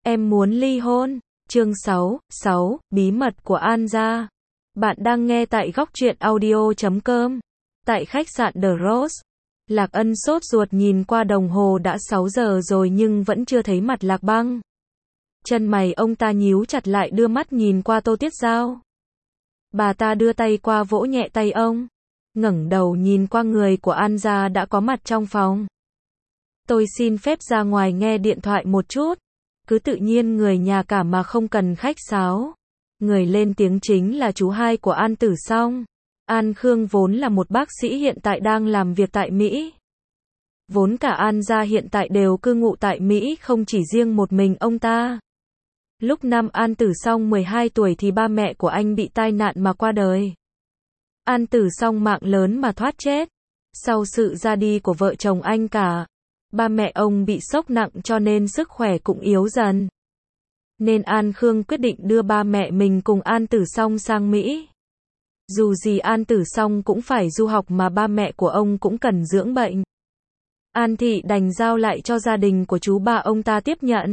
Em muốn ly hôn. Chương 6, Bí mật của An gia. Bạn đang nghe tại góc truyện audio.com. Tại khách sạn The Rose, Lạc Ân sốt ruột nhìn qua đồng hồ đã 6 giờ rồi nhưng vẫn chưa thấy mặt Lạc Băng. Chân mày ông ta nhíu chặt lại đưa mắt nhìn qua Tô Tiết Giao. Bà ta đưa tay qua vỗ nhẹ tay ông. Ngẩng đầu nhìn qua người của An gia đã có mặt trong phòng. Tôi xin phép ra ngoài nghe điện thoại một chút. Cứ tự nhiên người nhà cả mà không cần khách sáo. Người lên tiếng chính là chú hai của An Tử Song. An Khương vốn là một bác sĩ hiện tại đang làm việc tại Mỹ. Vốn cả An gia hiện tại đều cư ngụ tại Mỹ, không chỉ riêng một mình ông ta. Lúc năm An Tử Song 12 tuổi thì ba mẹ của anh bị tai nạn mà qua đời. An Tử Song mạng lớn mà thoát chết. Sau sự ra đi của vợ chồng anh cả, ba mẹ ông bị sốc nặng cho nên sức khỏe cũng yếu dần. Nên An Khương quyết định đưa ba mẹ mình cùng An Tử Song sang Mỹ. Dù gì An Tử Song cũng phải du học mà ba mẹ của ông cũng cần dưỡng bệnh. An Thị đành giao lại cho gia đình của chú ba ông ta tiếp nhận.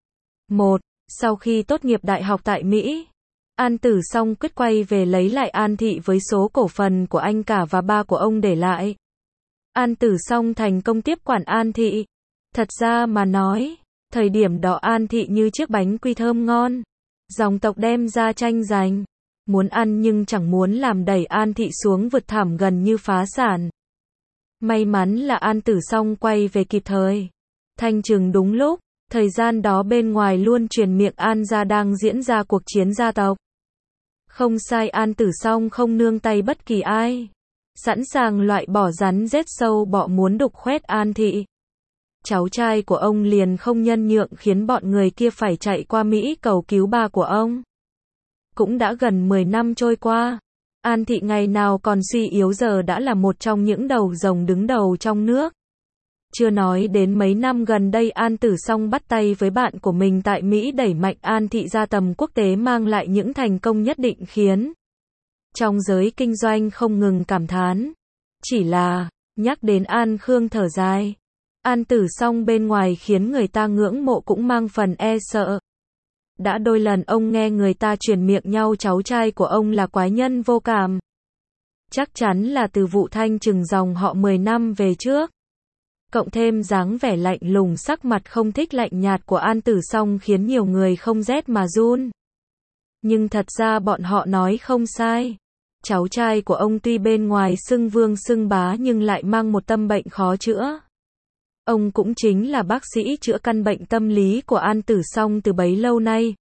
Sau khi tốt nghiệp đại học tại Mỹ, An Tử Song quyết quay về lấy lại An Thị với số cổ phần của anh cả và ba của ông để lại. An Tử Song thành công tiếp quản An Thị. Thật ra mà nói, thời điểm đó An Thị như chiếc bánh quy thơm ngon. Dòng tộc đem ra tranh giành. Muốn ăn nhưng chẳng muốn làm, đẩy An Thị xuống vực thẳm gần như phá sản. May mắn là An Tử Song quay về kịp thời. Thanh trừng đúng lúc, thời gian đó bên ngoài luôn truyền miệng An gia đang diễn ra cuộc chiến gia tộc. Không sai, An Tử Song không nương tay bất kỳ ai. Sẵn sàng loại bỏ rắn rết sâu bọ muốn đục khoét An Thị. Cháu trai của ông liền không nhân nhượng khiến bọn người kia phải chạy qua Mỹ cầu cứu ba của ông. Cũng đã gần 10 năm trôi qua, An Thị ngày nào còn suy yếu giờ đã là một trong những đầu rồng đứng đầu trong nước. Chưa nói đến mấy năm gần đây An Tử Song bắt tay với bạn của mình tại Mỹ đẩy mạnh An Thị ra tầm quốc tế, mang lại những thành công nhất định khiến trong giới kinh doanh không ngừng cảm thán. Chỉ là, nhắc đến An Khương thở dài. An Tử Song bên ngoài khiến người ta ngưỡng mộ cũng mang phần e sợ. Đã đôi lần ông nghe người ta truyền miệng nhau cháu trai của ông là quái nhân vô cảm. Chắc chắn là từ vụ thanh trừng dòng họ 10 năm về trước. Cộng thêm dáng vẻ lạnh lùng, sắc mặt không thích lạnh nhạt của An Tử Song khiến nhiều người không rét mà run. Nhưng thật ra bọn họ nói không sai. Cháu trai của ông tuy bên ngoài xưng vương xưng bá nhưng lại mang một tâm bệnh khó chữa. Ông cũng chính là bác sĩ chữa căn bệnh tâm lý của An Tử Song từ bấy lâu nay.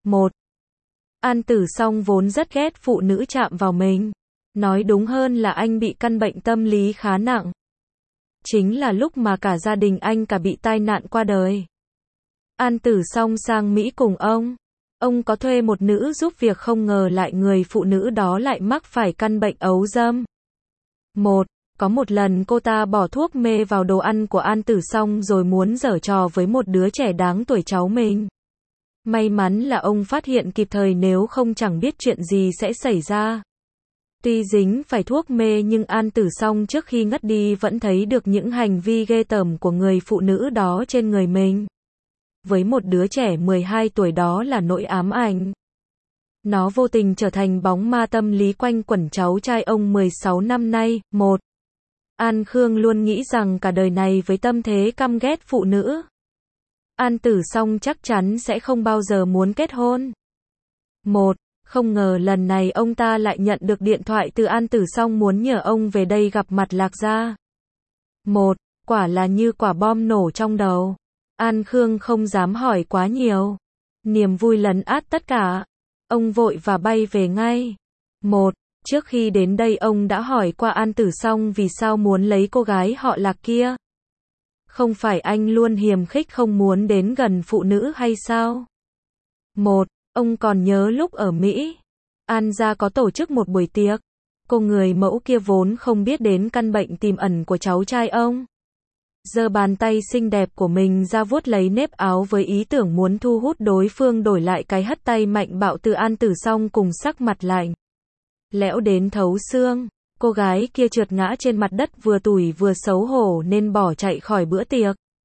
An Tử Song vốn rất ghét phụ nữ chạm vào mình. Nói đúng hơn là anh bị căn bệnh tâm lý khá nặng. Chính là lúc mà cả gia đình anh cả bị tai nạn qua đời. An Tử Song sang Mỹ cùng ông. Ông có thuê một nữ giúp việc, không ngờ lại người phụ nữ đó lại mắc phải căn bệnh ấu dâm. Có một lần cô ta bỏ thuốc mê vào đồ ăn của An Tử Song rồi muốn giở trò với một đứa trẻ đáng tuổi cháu mình. May mắn là ông phát hiện kịp thời, nếu không chẳng biết chuyện gì sẽ xảy ra. Tuy dính phải thuốc mê nhưng An Tử Song trước khi ngất đi vẫn thấy được những hành vi ghê tởm của người phụ nữ đó trên người mình. Với một đứa trẻ 12 tuổi đó là nỗi ám ảnh. Nó vô tình trở thành bóng ma tâm lý quanh quẩn cháu trai ông 16 năm nay. An Khương luôn nghĩ rằng cả đời này với tâm thế căm ghét phụ nữ, An Tử Song chắc chắn sẽ không bao giờ muốn kết hôn. Không ngờ lần này ông ta lại nhận được điện thoại từ An Tử Song muốn nhờ ông về đây gặp mặt Lạc gia. Quả là như quả bom nổ trong đầu. An Khương không dám hỏi quá nhiều. Niềm vui lấn át tất cả. Ông vội và bay về ngay. Trước khi đến đây ông đã hỏi qua An Tử Song vì sao muốn lấy cô gái họ Lạc kia. Không phải anh luôn hiềm khích không muốn đến gần phụ nữ hay sao? Ông còn nhớ lúc ở Mỹ, An gia có tổ chức một buổi tiệc. Cô người mẫu kia vốn không biết đến căn bệnh tiềm ẩn của cháu trai ông. Giơ bàn tay xinh đẹp của mình ra vuốt lấy nếp áo với ý tưởng muốn thu hút đối phương, đổi lại cái hất tay mạnh bạo từ An Tử Song cùng sắc mặt lạnh lẽo đến thấu xương. Cô gái kia trượt ngã trên mặt đất, vừa tủi vừa xấu hổ nên bỏ chạy khỏi bữa tiệc.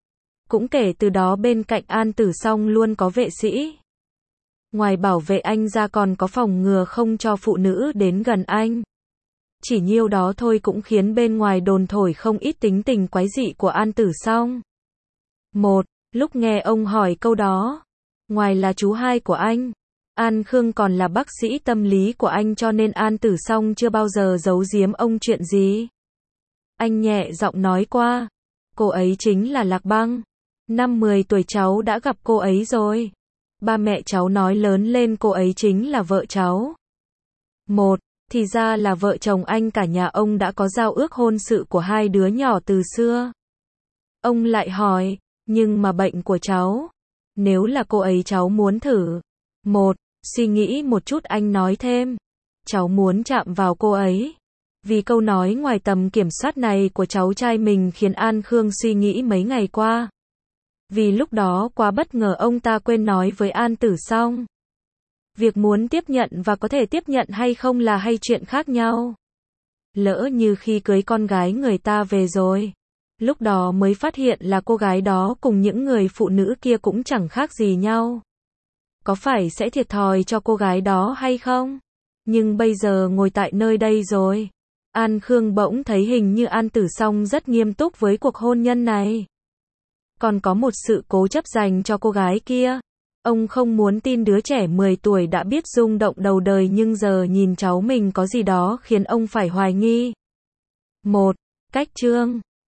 Cũng kể từ đó bên cạnh An Tử Song luôn có vệ sĩ. Ngoài bảo vệ anh ra còn có phòng ngừa không cho phụ nữ đến gần anh. Chỉ nhiêu đó thôi cũng khiến bên ngoài đồn thổi không ít tính tình quái dị của An Tử Song. Lúc nghe ông hỏi câu đó, ngoài là chú hai của anh, An Khương còn là bác sĩ tâm lý của anh cho nên An Tử Song chưa bao giờ giấu giếm ông chuyện gì. Anh nhẹ giọng nói qua, cô ấy chính là Lạc Băng. Năm 10 tuổi cháu đã gặp cô ấy rồi. Ba mẹ cháu nói lớn lên cô ấy chính là vợ cháu. Thì ra là vợ chồng anh, cả nhà ông đã có giao ước hôn sự của hai đứa nhỏ từ xưa. Ông lại hỏi, nhưng mà bệnh của cháu, nếu là cô ấy cháu muốn thử. Suy nghĩ một chút anh nói thêm, cháu muốn chạm vào cô ấy. Vì câu nói ngoài tầm kiểm soát này của cháu trai mình khiến An Khương suy nghĩ mấy ngày qua. Vì lúc đó quá bất ngờ ông ta quên nói với An Tử Song. Việc muốn tiếp nhận và có thể tiếp nhận hay không là hai chuyện khác nhau. Lỡ như khi cưới con gái người ta về rồi, lúc đó mới phát hiện là cô gái đó cùng những người phụ nữ kia cũng chẳng khác gì nhau. Có phải sẽ thiệt thòi cho cô gái đó hay không? Nhưng bây giờ ngồi tại nơi đây rồi, An Khương bỗng thấy hình như An Tử Song rất nghiêm túc với cuộc hôn nhân này. Còn có một sự cố chấp dành cho cô gái kia. Ông không muốn tin đứa trẻ 10 tuổi đã biết rung động đầu đời nhưng giờ nhìn cháu mình có gì đó khiến ông phải hoài nghi. Cách chương